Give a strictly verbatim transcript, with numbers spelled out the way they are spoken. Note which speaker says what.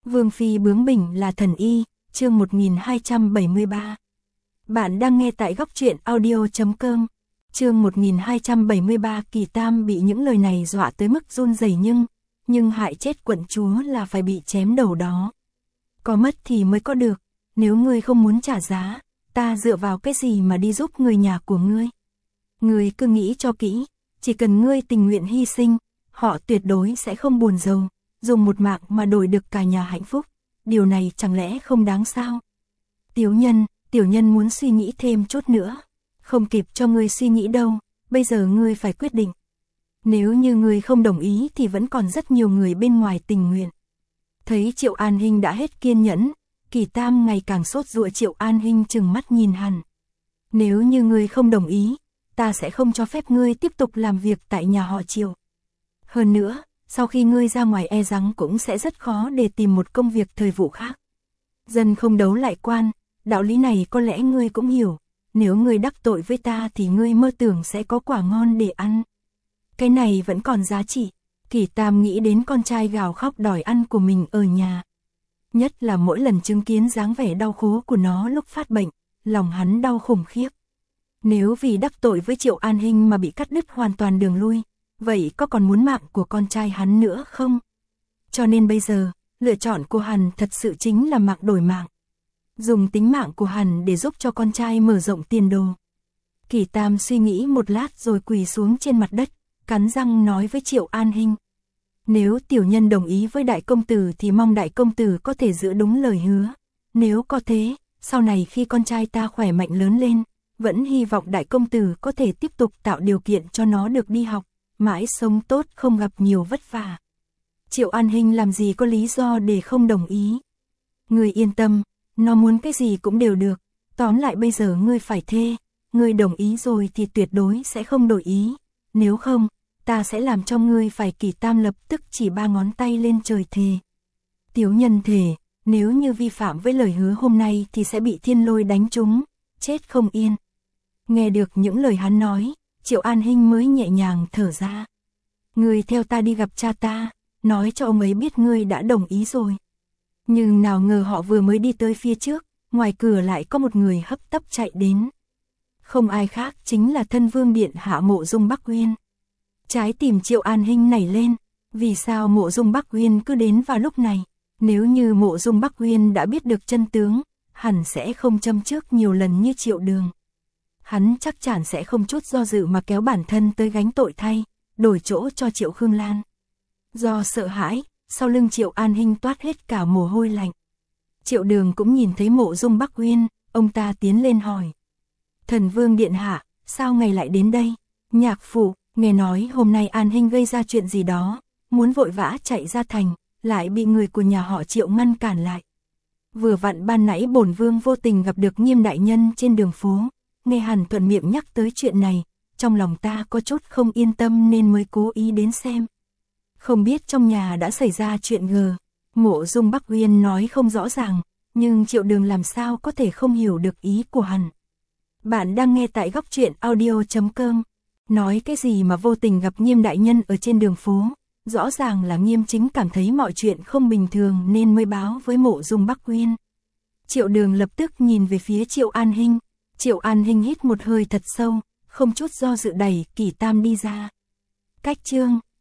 Speaker 1: Vương phi bướng bỉnh là thần y, chương một nghìn hai trăm bảy mươi ba. Bạn đang nghe tại góc truyện audio chấm com. Chương một nghìn hai trăm bảy mươi ba. Kỳ Tam bị những lời này dọa tới mức run rẩy, nhưng nhưng hại chết quận chúa là phải bị chém đầu đó. Có mất thì mới có được, nếu ngươi không muốn trả giá, ta dựa vào cái gì mà đi giúp người nhà của ngươi? Ngươi cứ nghĩ cho kỹ, chỉ cần ngươi tình nguyện hy sinh, họ tuyệt đối sẽ không buồn rầu, dùng một mạng mà đổi được cả nhà hạnh phúc, điều này chẳng lẽ không đáng sao? Tiểu nhân, tiểu nhân muốn suy nghĩ thêm chút nữa. Không kịp cho ngươi suy nghĩ đâu, bây giờ ngươi phải quyết định. Nếu như ngươi không đồng ý thì vẫn còn rất nhiều người bên ngoài tình nguyện. Thấy Triệu An Hinh đã hết kiên nhẫn, Kỳ Tam ngày càng sốt ruột. Triệu An Hinh trừng mắt nhìn hắn. Nếu như ngươi không đồng ý, ta sẽ không cho phép ngươi tiếp tục làm việc tại nhà họ Triệu. Hơn nữa, sau khi ngươi ra ngoài e rằng cũng sẽ rất khó để tìm một công việc thời vụ khác. Dân không đấu lại quan, đạo lý này có lẽ ngươi cũng hiểu. Nếu ngươi đắc tội với ta thì ngươi mơ tưởng sẽ có quả ngon để ăn. Cái này vẫn còn giá trị. Kỳ Tam nghĩ đến con trai gào khóc đòi ăn của mình ở nhà. Nhất là mỗi lần chứng kiến dáng vẻ đau khổ của nó lúc phát bệnh, lòng hắn đau khủng khiếp. Nếu vì đắc tội với Triệu An Hinh mà bị cắt đứt hoàn toàn đường lui, vậy có còn muốn mạng của con trai hắn nữa không? Cho nên bây giờ, lựa chọn của hắn thật sự chính là mạng đổi mạng. Dùng tính mạng của hắn để giúp cho con trai mở rộng tiền đồ. Kỳ Tam suy nghĩ một lát rồi quỳ xuống trên mặt đất, cắn răng nói với Triệu An Hinh. Nếu tiểu nhân đồng ý với đại công tử thì mong đại công tử có thể giữ đúng lời hứa. Nếu có thế, sau này khi con trai ta khỏe mạnh lớn lên, vẫn hy vọng đại công tử có thể tiếp tục tạo điều kiện cho nó được đi học, mãi sống tốt không gặp nhiều vất vả. Triệu An Hinh làm gì có lý do để không đồng ý. Ngươi yên tâm, nó muốn cái gì cũng đều được, tóm lại bây giờ ngươi phải thề, ngươi đồng ý rồi thì tuyệt đối sẽ không đổi ý, nếu không, ta sẽ làm cho ngươi phải. Kỳ Tam lập tức chỉ ba ngón tay lên trời thề. Tiểu nhân thề, nếu như vi phạm với lời hứa hôm nay thì sẽ bị thiên lôi đánh trúng, chết không yên. Nghe được những lời hắn nói, Triệu An Hinh mới nhẹ nhàng thở ra. Ngươi theo ta đi gặp cha ta, nói cho ông ấy biết ngươi đã đồng ý rồi. Nhưng nào ngờ họ vừa mới đi tới phía trước, ngoài cửa lại có một người hấp tấp chạy đến. Không ai khác chính là thân vương điện hạ Mộ Dung Bắc Uyên. Trái tim Triệu An Hinh nảy lên, vì sao Mộ Dung Bắc Uyên cứ đến vào lúc này? Nếu như Mộ Dung Bắc Uyên đã biết được chân tướng, hẳn sẽ không châm trước nhiều lần như Triệu Đường. Hắn chắc chắn sẽ không chút do dự mà kéo bản thân tới gánh tội thay, đổi chỗ cho Triệu Khương Lan. Do sợ hãi, sau lưng Triệu An Hinh toát hết cả mồ hôi lạnh. Triệu Đường cũng nhìn thấy Mộ Dung Bắc Uyên, ông ta tiến lên hỏi. Thần vương điện hạ, sao ngài lại đến đây? Nhạc phụ, nghe nói hôm nay An Hinh gây ra chuyện gì đó, muốn vội vã chạy ra thành, lại bị người của nhà họ Triệu ngăn cản lại. Vừa vặn ban nãy bổn vương vô tình gặp được Nghiêm đại nhân trên đường phố, nghe hắn thuận miệng nhắc tới chuyện này, trong lòng ta có chút không yên tâm nên mới cố ý đến xem. Không biết trong nhà đã xảy ra chuyện gờ. Mộ Dung Bắc Uyên nói không rõ ràng, nhưng Triệu Đường làm sao có thể không hiểu được ý của hắn. Bạn đang nghe tại góc truyện audio chấm com. Nói cái gì mà vô tình gặp Nghiêm đại nhân ở trên đường phố, rõ ràng là Nghiêm chính cảm thấy mọi chuyện không bình thường nên mới báo với Mộ Dung Bắc Uyên. Triệu Đường lập tức nhìn về phía Triệu An Hinh. Triệu An Hinh hít một hơi thật sâu, không chút do dự đẩy Kỳ Tam đi ra. Cách chương